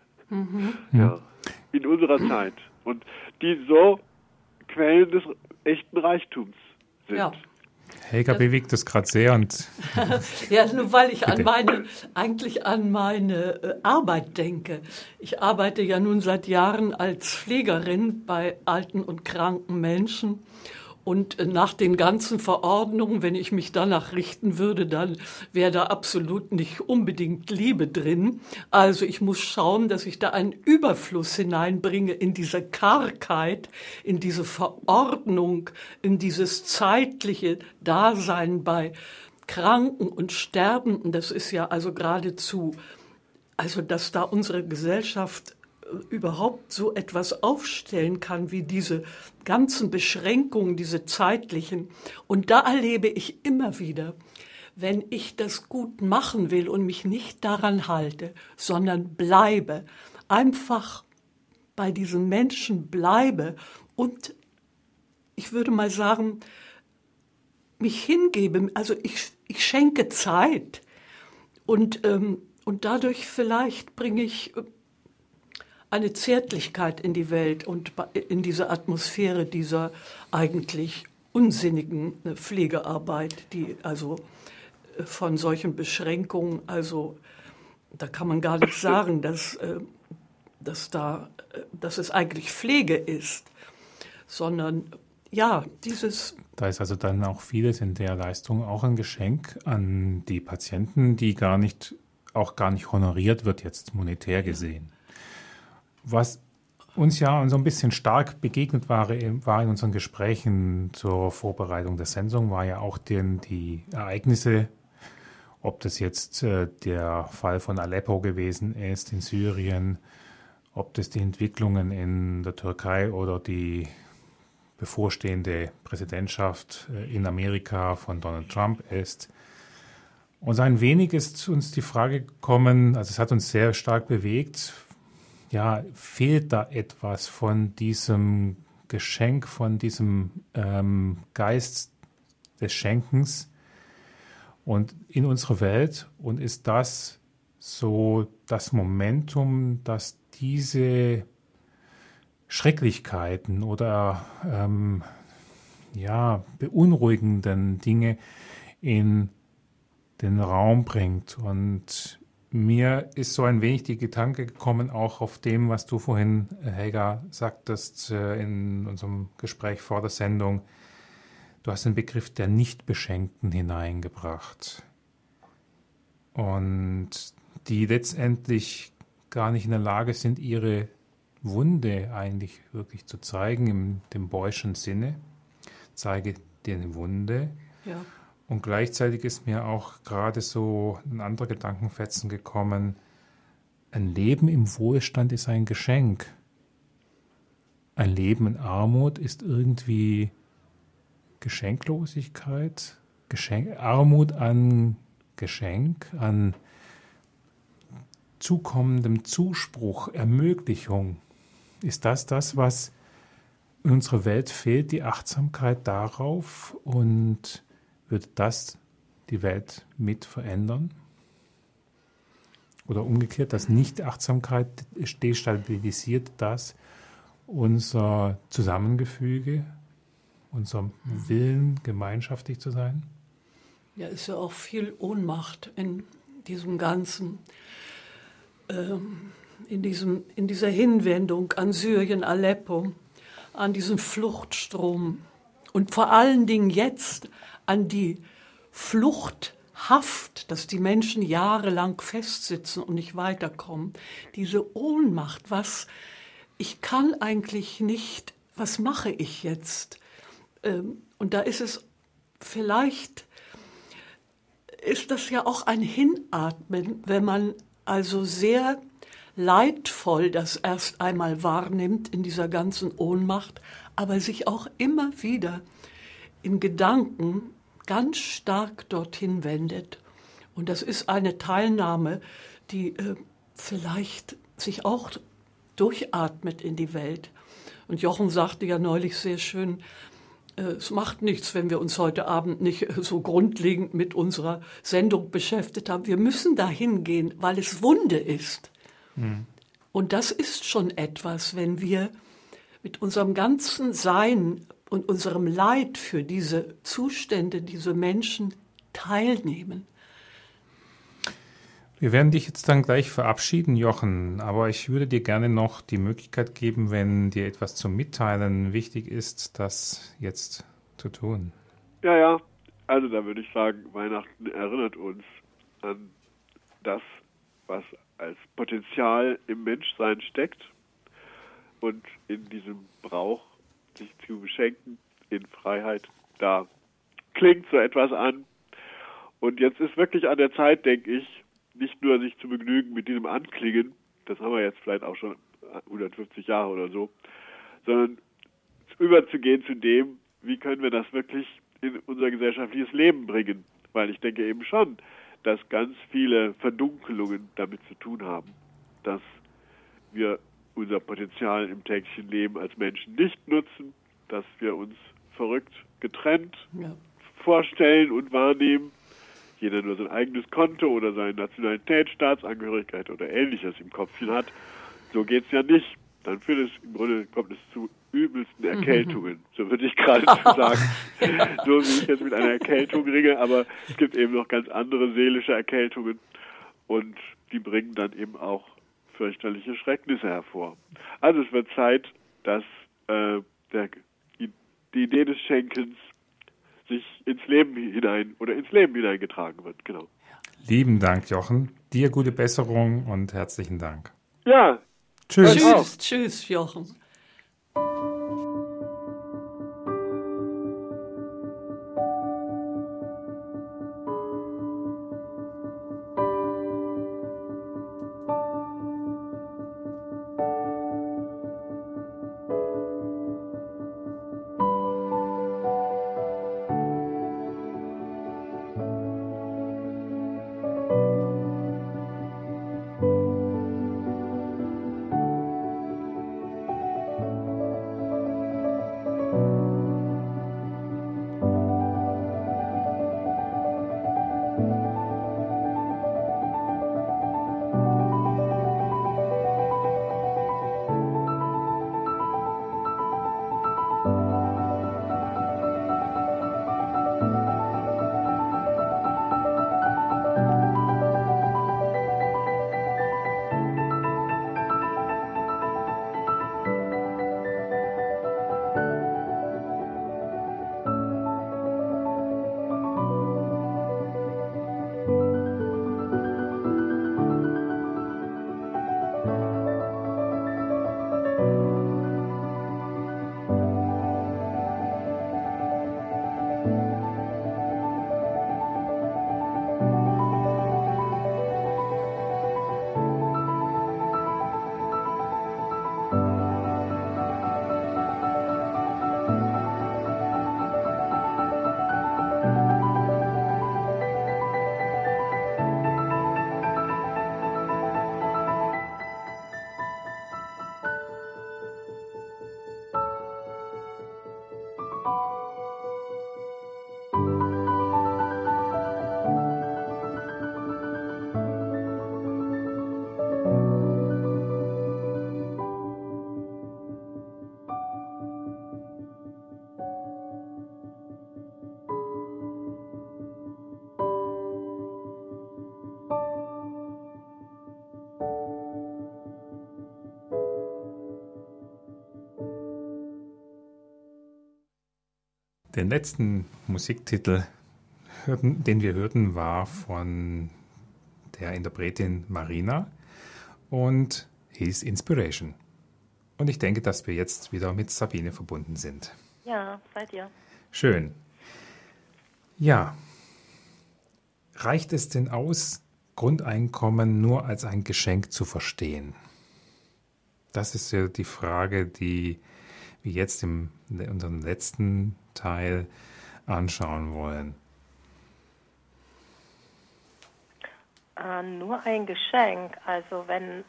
Mhm. Ja, in unserer Zeit. Und die so Quellen des echten Reichtums sind. Ja. Helga das bewegt das gerade sehr und ja, nur weil ich an meine, eigentlich an meine äh, Arbeit denke. Ich arbeite ja nun seit Jahren als Pflegerin bei alten und kranken Menschen. Und nach den ganzen Verordnungen, wenn ich mich danach richten würde, dann wäre da absolut nicht unbedingt Liebe drin. Also ich muss schauen, dass ich da einen Überfluss hineinbringe in diese Kargheit, in diese Verordnung, in dieses zeitliche Dasein bei Kranken und Sterbenden. Das ist ja also geradezu, also dass da unsere Gesellschaft überhaupt so etwas aufstellen kann wie diese ganzen Beschränkungen, diese zeitlichen. Und da erlebe ich immer wieder, wenn ich das gut machen will und mich nicht daran halte, sondern bleibe, einfach bei diesen Menschen bleibe und ich würde mal sagen, mich hingebe, also ich, ich schenke Zeit und, ähm, und dadurch vielleicht bringe ich eine Zärtlichkeit in die Welt und in diese Atmosphäre dieser eigentlich unsinnigen Pflegearbeit, die also von solchen Beschränkungen, also da kann man gar nicht sagen, dass, dass, da, dass es eigentlich Pflege ist, sondern ja, dieses... Da ist also dann auch vieles in der Leistung auch ein Geschenk an die Patienten, die gar nicht, auch gar nicht honoriert wird, jetzt monetär gesehen. Was uns ja so ein bisschen stark begegnet war, war in unseren Gesprächen zur Vorbereitung der Sendung, war ja auch den, die Ereignisse, ob das jetzt äh, der Fall von Aleppo gewesen ist in Syrien, ob das die Entwicklungen in der Türkei oder die bevorstehende Präsidentschaft äh, in Amerika von Donald Trump ist. Und ein wenig ist uns die Frage gekommen, also es hat uns sehr stark bewegt, ja, fehlt da etwas von diesem Geschenk, von diesem ähm, Geist des Schenkens und in unserer Welt? Und ist das so das Momentum, dass diese Schrecklichkeiten oder ähm, ja, beunruhigenden Dinge in den Raum bringt? Und mir ist so ein wenig die Gedanke gekommen, auch auf dem, was du vorhin, Helga, sagtest in unserem Gespräch vor der Sendung. Du hast den Begriff der Nichtbeschenkten hineingebracht. Und die letztendlich gar nicht in der Lage sind, ihre Wunde eigentlich wirklich zu zeigen, im dem Beuschen Sinne. Zeige dir eine Wunde. Ja. Und gleichzeitig ist mir auch gerade so ein anderer Gedankenfetzen gekommen, ein Leben im Wohlstand ist ein Geschenk. Ein Leben in Armut ist irgendwie Geschenklosigkeit, Geschenk, Armut an Geschenk, an zukommendem Zuspruch, Ermöglichung. Ist das das, was in unserer Welt fehlt, die Achtsamkeit darauf? Und würde das die Welt mit verändern? Oder umgekehrt, dass Nicht-Achtsamkeit destabilisiert das unser Zusammengefüge, unser Willen, gemeinschaftlich zu sein? Ja, ist ja auch viel Ohnmacht in diesem Ganzen. Ähm, in, diesem, in dieser Hinwendung an Syrien, Aleppo, an diesen Fluchtstrom und vor allen Dingen jetzt an die Fluchthaft, dass die Menschen jahrelang festsitzen und nicht weiterkommen. Diese Ohnmacht, was, ich kann eigentlich nicht, was mache ich jetzt? Und da ist es vielleicht, ist das ja auch ein Hinatmen, wenn man also sehr leidvoll das erst einmal wahrnimmt in dieser ganzen Ohnmacht, aber sich auch immer wieder in Gedanken ganz stark dorthin wendet. Und das ist eine Teilnahme, die äh, vielleicht sich auch durchatmet in die Welt. Und Jochen sagte ja neulich sehr schön, äh, es macht nichts, wenn wir uns heute Abend nicht äh, so grundlegend mit unserer Sendung beschäftigt haben. Wir müssen dahin gehen, weil es Wunde ist. Hm. Und das ist schon etwas, wenn wir mit unserem ganzen Sein und unserem Leid für diese Zustände, diese Menschen teilnehmen. Wir werden dich jetzt dann gleich verabschieden, Jochen, aber ich würde dir gerne noch die Möglichkeit geben, wenn dir etwas zum Mitteilen wichtig ist, das jetzt zu tun. Ja, ja, also da würde ich sagen, Weihnachten erinnert uns an das, was als Potenzial im Menschsein steckt und in diesem Brauch, sich zu beschenken in Freiheit, da klingt so etwas an. Und jetzt ist wirklich an der Zeit, denke ich, nicht nur sich zu begnügen mit diesem Anklingen, das haben wir jetzt vielleicht auch schon hundertfünfzig Jahre oder so, sondern überzugehen zu dem, wie können wir das wirklich in unser gesellschaftliches Leben bringen. Weil ich denke eben schon, dass ganz viele Verdunkelungen damit zu tun haben, dass wir unser Potenzial im täglichen Leben als Menschen nicht nutzen, dass wir uns verrückt getrennt ja. vorstellen und wahrnehmen, jeder nur sein eigenes Konto oder seine Nationalität, Staatsangehörigkeit oder Ähnliches im Kopfchen hat. So geht's ja nicht. Dann führt es im Grunde, kommt es zu übelsten Erkältungen. So würde ich gerade sagen. So wie ich jetzt mit einer Erkältung ringe, aber es gibt eben noch ganz andere seelische Erkältungen und die bringen dann eben auch fürchterliche Schrecknisse hervor. Also es wird Zeit, dass äh, der, die, die Idee des Schenkens sich ins Leben hinein oder ins Leben hineingetragen wird. Genau. Lieben Dank, Jochen. Dir gute Besserung und herzlichen Dank. Ja. Tschüss. Tschüss, tschüss, Jochen. Den letzten Musiktitel, hörten, den wir hörten, war von der Interpretin Marina und hieß Inspiration. Und ich denke, dass wir jetzt wieder mit Sabine verbunden sind. Ja, seid ihr. Schön. Ja, reicht es denn aus, Grundeinkommen nur als ein Geschenk zu verstehen? Das ist ja die Frage, die wir jetzt in unserem letzten Teil anschauen wollen. Äh, nur ein Geschenk, also wenn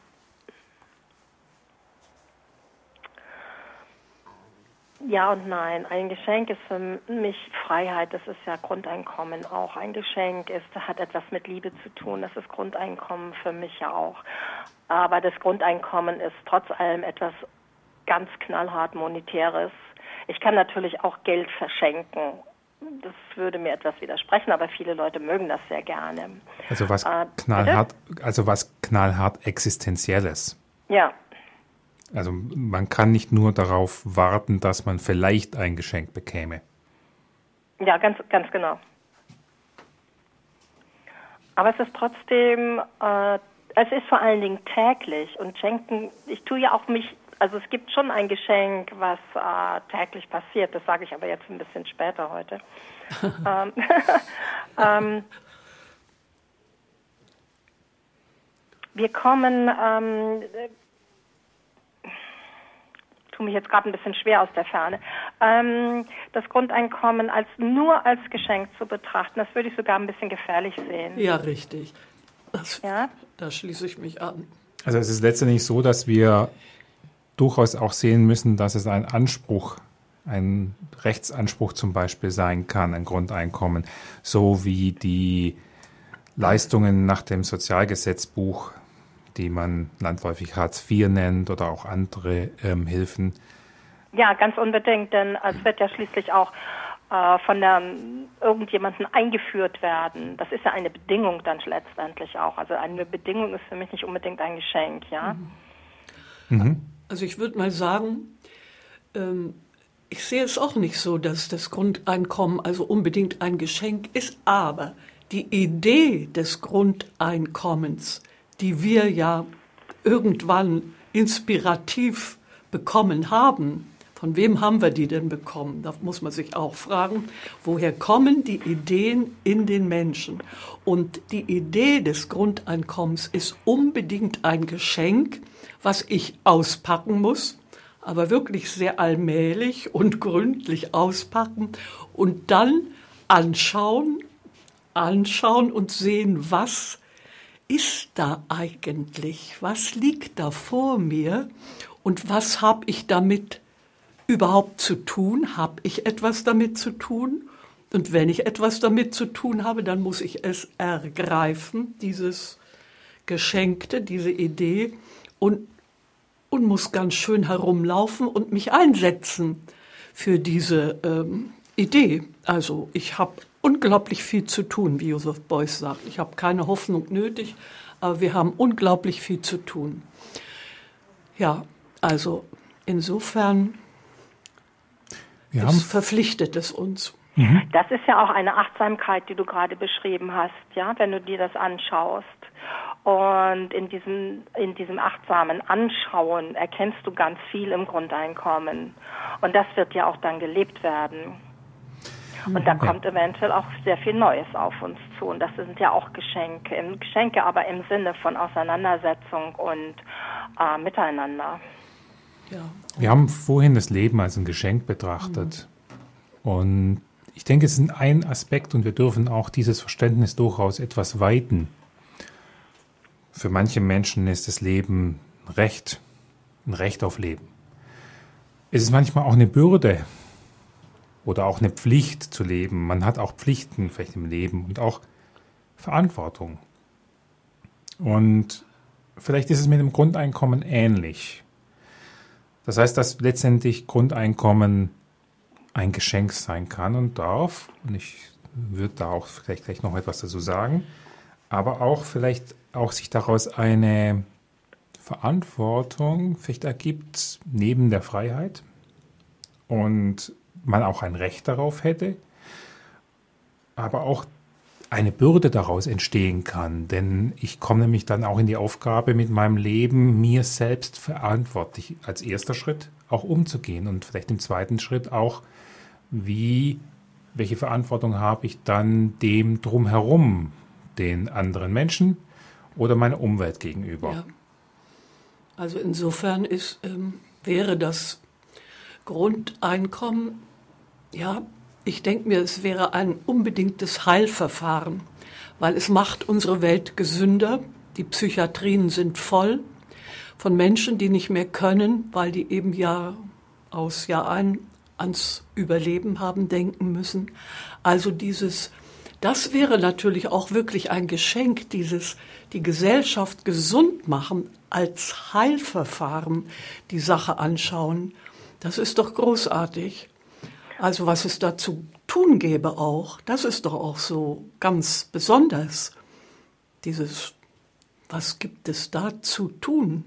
ja und nein. Ein Geschenk ist für mich Freiheit, das ist ja Grundeinkommen auch. Ein Geschenk ist, hat etwas mit Liebe zu tun, das ist Grundeinkommen für mich ja auch. Aber das Grundeinkommen ist trotz allem etwas ganz knallhart Monetäres. Ich kann natürlich auch Geld verschenken. Das würde mir etwas widersprechen, aber viele Leute mögen das sehr gerne. Also was äh, knallhart, also was knallhart Existenzielles. Ja. Also man kann nicht nur darauf warten, dass man vielleicht ein Geschenk bekäme. Ja, ganz, ganz genau. Aber es ist trotzdem, äh, es ist vor allen Dingen täglich und schenken, ich tue ja auch mich, also es gibt schon ein Geschenk, was äh, täglich passiert, das sage ich aber jetzt ein bisschen später heute. ähm, ähm, wir kommen, ähm, tue mich jetzt gerade ein bisschen schwer aus der Ferne, ähm, das Grundeinkommen als nur als Geschenk zu betrachten, das würde ich sogar ein bisschen gefährlich sehen. Ja, richtig. Das, Ja? Da schließe ich mich an. Also es ist letztendlich so, dass wir durchaus auch sehen müssen, dass es ein Anspruch, ein Rechtsanspruch zum Beispiel sein kann, ein Grundeinkommen, so wie die Leistungen nach dem Sozialgesetzbuch, die man landläufig Hartz vier nennt oder auch andere ähm, Hilfen. Ja, ganz unbedingt, denn es wird ja schließlich auch äh, von der, irgendjemandem eingeführt werden. Das ist ja eine Bedingung dann letztendlich auch. Also eine Bedingung ist für mich nicht unbedingt ein Geschenk, ja. Mhm. Also ich würde mal sagen, ähm, ich sehe es auch nicht so, dass das Grundeinkommen also unbedingt ein Geschenk ist, aber die Idee des Grundeinkommens, die wir ja irgendwann inspirativ bekommen haben, von wem haben wir die denn bekommen? Da muss man sich auch fragen, woher kommen die Ideen in den Menschen? Und die Idee des Grundeinkommens ist unbedingt ein Geschenk, was ich auspacken muss, aber wirklich sehr allmählich und gründlich auspacken und dann anschauen, anschauen und sehen, was ist da eigentlich? Was liegt da vor mir? Und was habe ich damit überhaupt zu tun? Habe ich etwas damit zu tun? Und wenn ich etwas damit zu tun habe, dann muss ich es ergreifen, dieses Geschenkte, diese Idee, und, und muss ganz schön herumlaufen und mich einsetzen für diese ähm, Idee. Also ich habe unglaublich viel zu tun, wie Joseph Beuys sagt. Ich habe keine Hoffnung nötig, aber wir haben unglaublich viel zu tun. Ja, also insofern Wir es haben verpflichtet es uns. Das ist ja auch eine Achtsamkeit, die du gerade beschrieben hast, ja, wenn du dir das anschaust. Und in diesem, in diesem achtsamen Anschauen erkennst du ganz viel im Grundeinkommen. Und das wird ja auch dann gelebt werden. Und da kommt eventuell auch sehr viel Neues auf uns zu. Und das sind ja auch Geschenke. Geschenke aber im Sinne von Auseinandersetzung und äh, Miteinander. Ja. Wir haben vorhin das Leben als ein Geschenk betrachtet. Mhm. Und ich denke, es ist ein Aspekt und wir dürfen auch dieses Verständnis durchaus etwas weiten. Für manche Menschen ist das Leben ein Recht, ein Recht auf Leben. Es ist manchmal auch eine Bürde oder auch eine Pflicht zu leben. Man hat auch Pflichten vielleicht im Leben und auch Verantwortung. Und vielleicht ist es mit dem Grundeinkommen ähnlich. Das heißt, dass letztendlich Grundeinkommen ein Geschenk sein kann und darf. Und ich würde da auch vielleicht gleich noch etwas dazu sagen. Aber auch vielleicht auch sich daraus eine Verantwortung vielleicht ergibt neben der Freiheit. Und man auch ein Recht darauf hätte, aber auch eine Bürde daraus entstehen kann. Denn ich komme nämlich dann auch in die Aufgabe, mit meinem Leben mir selbst verantwortlich als erster Schritt auch umzugehen und vielleicht im zweiten Schritt auch, wie, welche Verantwortung habe ich dann dem drumherum, den anderen Menschen oder meiner Umwelt gegenüber. Ja. Also insofern ist, ähm, wäre das Grundeinkommen, ja, ich denke mir, es wäre ein unbedingtes Heilverfahren, weil es macht unsere Welt gesünder. Die Psychiatrien sind voll von Menschen, die nicht mehr können, weil die eben Jahr aus Jahr ein ans Überleben haben denken müssen. Also dieses, das wäre natürlich auch wirklich ein Geschenk, dieses, die Gesellschaft gesund machen, als Heilverfahren die Sache anschauen. Das ist doch großartig. Also was es da zu tun gäbe auch, das ist doch auch so ganz besonders. Dieses, was gibt es da zu tun?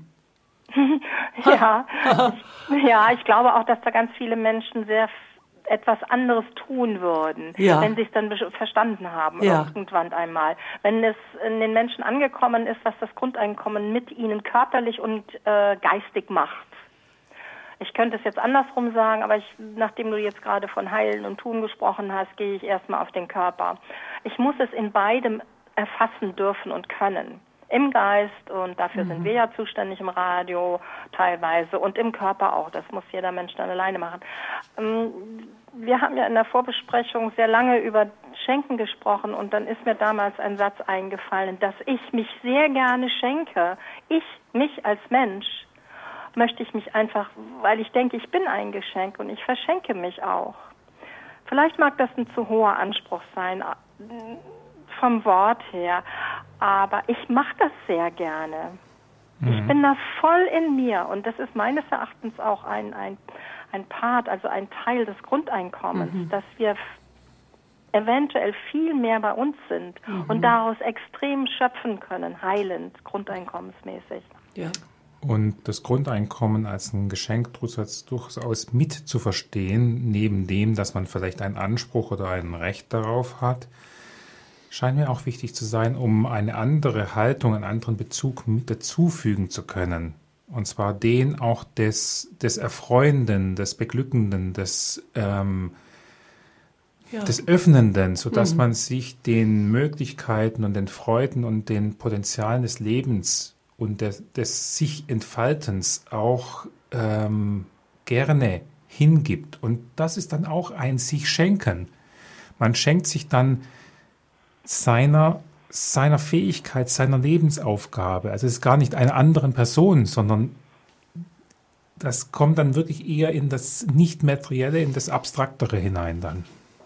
Ja, ja, ich glaube auch, dass da ganz viele Menschen sehr etwas anderes tun würden, ja. wenn sie es dann verstanden haben, ja. irgendwann einmal. Wenn es in den Menschen angekommen ist, was das Grundeinkommen mit ihnen körperlich und äh, geistig macht. Ich könnte es jetzt andersrum sagen, aber ich, nachdem du jetzt gerade von Heilen und Tun gesprochen hast, gehe ich erstmal auf den Körper. Ich muss es in beidem erfassen dürfen und können. Im Geist, und dafür mhm. sind wir ja zuständig im Radio teilweise, und im Körper auch. Das muss jeder Mensch dann alleine machen. Wir haben ja in der Vorbesprechung sehr lange über Schenken gesprochen, und dann ist mir damals ein Satz eingefallen, dass ich mich sehr gerne schenke. Ich, mich als Mensch, möchte ich mich einfach, weil ich denke, ich bin ein Geschenk und ich verschenke mich auch. Vielleicht mag das ein zu hoher Anspruch sein, vom Wort her, aber ich mache das sehr gerne. Mhm. Ich bin da voll in mir, und das ist meines Erachtens auch ein, ein, ein Part, also ein Teil des Grundeinkommens, mhm. dass wir eventuell viel mehr bei uns sind mhm. und daraus extrem schöpfen können, heilend, grundeinkommensmäßig. Ja. Und das Grundeinkommen als ein Geschenk durchaus mit zu verstehen, neben dem, dass man vielleicht einen Anspruch oder ein Recht darauf hat, scheint mir auch wichtig zu sein, um eine andere Haltung, einen anderen Bezug mit dazufügen zu können. Und zwar den auch des, des Erfreuenden, des Beglückenden, des, ähm, ja. des Öffnenden, sodass mhm. man sich den Möglichkeiten und den Freuden und den Potenzialen des Lebens und des, des sich Entfaltens auch ähm, gerne hingibt. Und das ist dann auch ein sich schenken. Man schenkt sich dann seiner, seiner Fähigkeit, seiner Lebensaufgabe. Also es ist gar nicht einer anderen Person, sondern das kommt dann wirklich eher in das Nicht-Materielle, in das Abstraktere hinein dann.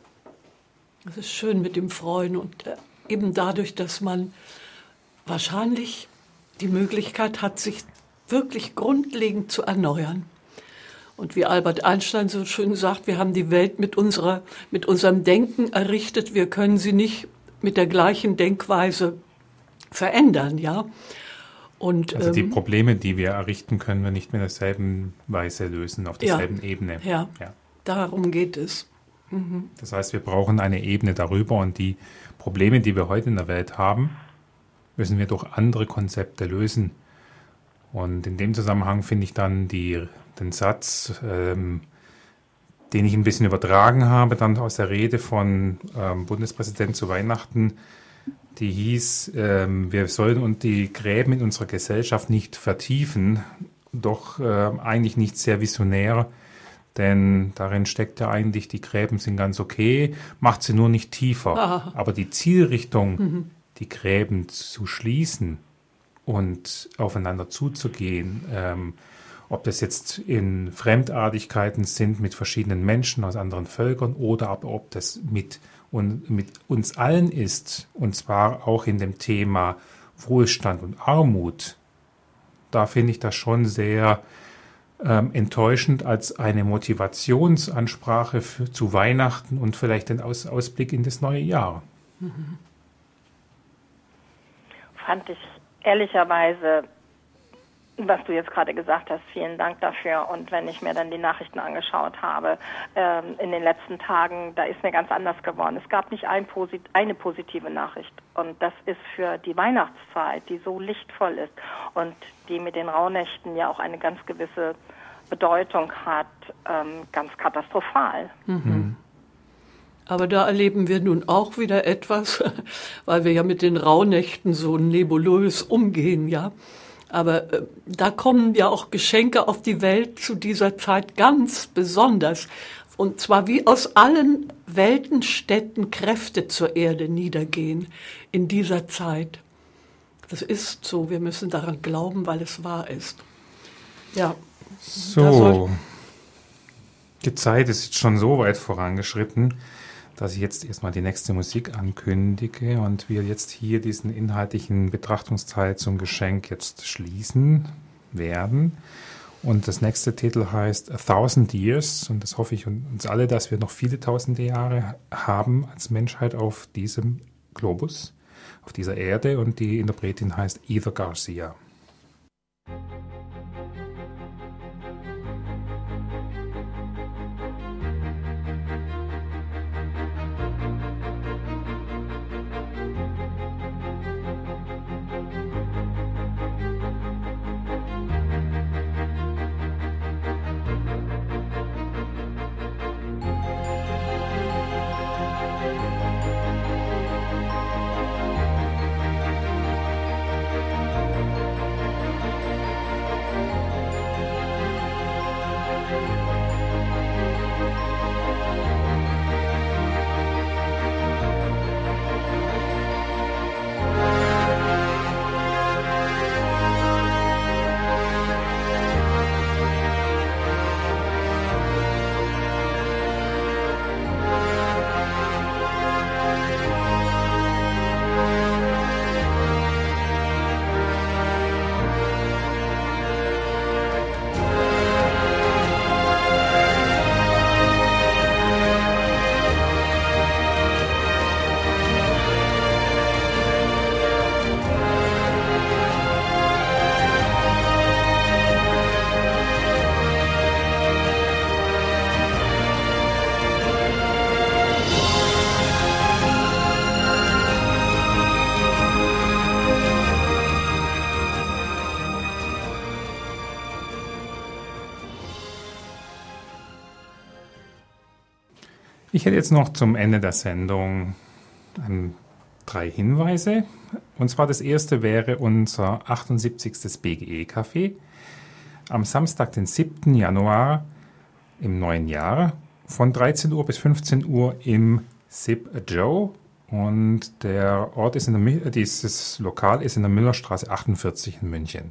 Das ist schön mit dem Freuen, und äh, eben dadurch, dass man wahrscheinlich die Möglichkeit hat, sich wirklich grundlegend zu erneuern. Und wie Albert Einstein so schön sagt, wir haben die Welt mit unserer, mit unserem Denken errichtet, wir können sie nicht mit der gleichen Denkweise verändern, ja. Und, also die ähm, Probleme, die wir errichten, können wir nicht mit derselben Weise lösen, auf derselben ja, Ebene. Ja, ja, darum geht es. Mhm. Das heißt, wir brauchen eine Ebene darüber, und die Probleme, die wir heute in der Welt haben, müssen wir durch andere Konzepte lösen. Und in dem Zusammenhang finde ich dann die, den Satz, ähm, den ich ein bisschen übertragen habe, dann aus der Rede von ähm, Bundespräsident zu Weihnachten, die hieß, ähm, wir sollen uns die Gräben in unserer Gesellschaft nicht vertiefen, doch äh, eigentlich nicht sehr visionär, denn darin steckt ja eigentlich, die Gräben sind ganz okay, macht sie nur nicht tiefer. Aha. Aber die Zielrichtung, mhm. die Gräben zu schließen und aufeinander zuzugehen, ähm, ob das jetzt in Fremdartigkeiten sind mit verschiedenen Menschen aus anderen Völkern oder aber ob das mit, und, mit uns allen ist, und zwar auch in dem Thema Wohlstand und Armut, da finde ich das schon sehr ähm, enttäuschend als eine Motivationsansprache für, zu Weihnachten und vielleicht den Aus, Ausblick in das neue Jahr. Mhm. Fand ich ehrlicherweise was du jetzt gerade gesagt hast, vielen Dank dafür. Und wenn ich mir dann die Nachrichten angeschaut habe, ähm, in den letzten Tagen, da ist mir ganz anders geworden. Es gab nicht ein Posit- eine positive Nachricht. Und das ist für die Weihnachtszeit, die so lichtvoll ist und die mit den Rauhnächten ja auch eine ganz gewisse Bedeutung hat, ähm, ganz katastrophal. Mhm. Aber da erleben wir nun auch wieder etwas, weil wir ja mit den Rauhnächten so nebulös umgehen, ja. Aber äh, da kommen ja auch Geschenke auf die Welt zu dieser Zeit ganz besonders. Und zwar wie aus allen Weltenstädten Kräfte zur Erde niedergehen in dieser Zeit. Das ist so, wir müssen daran glauben, weil es wahr ist. Ja. So, die Zeit ist jetzt schon so weit vorangeschritten, dass ich jetzt erstmal die nächste Musik ankündige und wir jetzt hier diesen inhaltlichen Betrachtungsteil zum Geschenk jetzt schließen werden. Und das nächste Titel heißt A Thousand Years und das hoffe ich uns alle, dass wir noch viele tausende Jahre haben als Menschheit auf diesem Globus, auf dieser Erde, und die Interpretin heißt Eva Garcia. Ich hätte jetzt noch zum Ende der Sendung ähm, drei Hinweise. Und zwar das erste wäre unser achtundsiebzigsten B G E-Café am Samstag, den siebten Januar im neuen Jahr von dreizehn Uhr bis fünfzehn Uhr im Sip Joe. Und der Ort ist in der, dieses Lokal ist in der Müllerstraße achtundvierzig in München.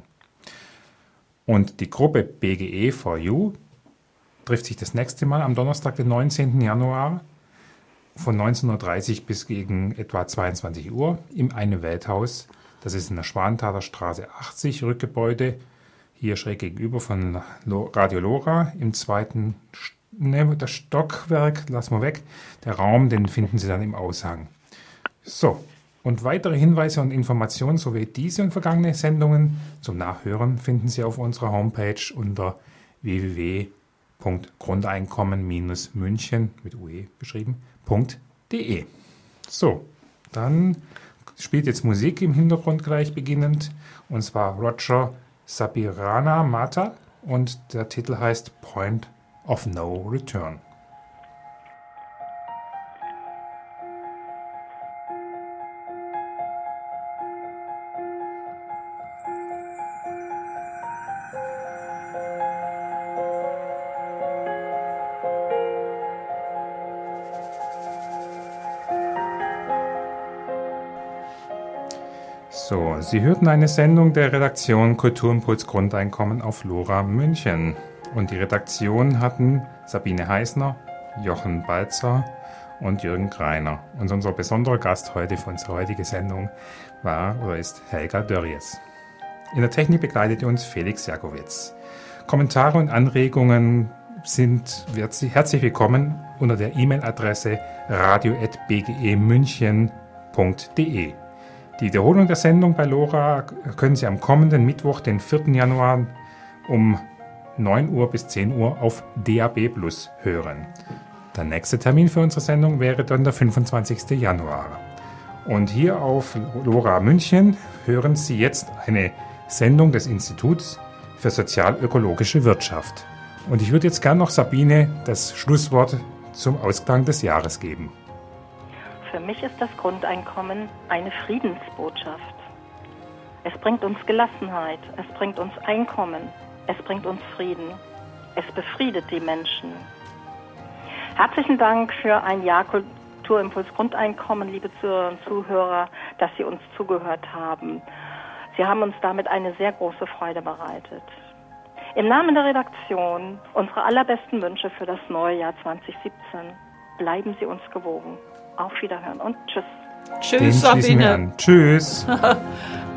Und die Gruppe B G E for You trifft sich das nächste Mal am Donnerstag, den neunzehnten Januar von neunzehn Uhr dreißig bis gegen etwa zweiundzwanzig Uhr im Eine Welthaus. Das ist in der Schwanthaler Straße achtzig, Rückgebäude, hier schräg gegenüber von Radio Lora im zweiten ne, das Stockwerk, lassen wir weg. Der Raum, den finden Sie dann im Aushang. So, und weitere Hinweise und Informationen sowie diese und vergangene Sendungen zum Nachhören finden Sie auf unserer Homepage unter w w w punkt grundeinkommen München mit U E beschrieben, .de. So, dann spielt jetzt Musik im Hintergrund gleich beginnend, und zwar Roger Sabirana Mata, und der Titel heißt Point of No Return. So, Sie hörten eine Sendung der Redaktion Kulturimpuls Grundeinkommen auf Lora München. Und die Redaktion hatten Sabine Heißner, Jochen Balzer und Jürgen Greiner. Und unser besonderer Gast heute für unsere heutige Sendung war oder ist Helga Dörries. In der Technik begleitete uns Felix Jakowitz. Kommentare und Anregungen sind herzlich willkommen unter der E-Mail-Adresse radio at b g e münchen punkt de. Die Wiederholung der Sendung bei LoRa können Sie am kommenden Mittwoch, den vierten Januar um neun Uhr bis zehn Uhr auf D A B Plus hören. Der nächste Termin für unsere Sendung wäre dann der fünfundzwanzigsten Januar. Und hier auf LoRa München hören Sie jetzt eine Sendung des Instituts für sozial-ökologische Wirtschaft. Und ich würde jetzt gern noch Sabine das Schlusswort zum Ausklang des Jahres geben. Für mich ist das Grundeinkommen eine Friedensbotschaft. Es bringt uns Gelassenheit, es bringt uns Einkommen, es bringt uns Frieden, es befriedet die Menschen. Herzlichen Dank für ein Jahr Kulturimpuls Grundeinkommen, liebe Zuhörer und Zuhörer, dass Sie uns zugehört haben. Sie haben uns damit eine sehr große Freude bereitet. Im Namen der Redaktion unsere allerbesten Wünsche für das neue Jahr zwanzig siebzehn. Bleiben Sie uns gewogen. Auf Wiederhören und tschüss. Tschüss, Sabine. Tschüss.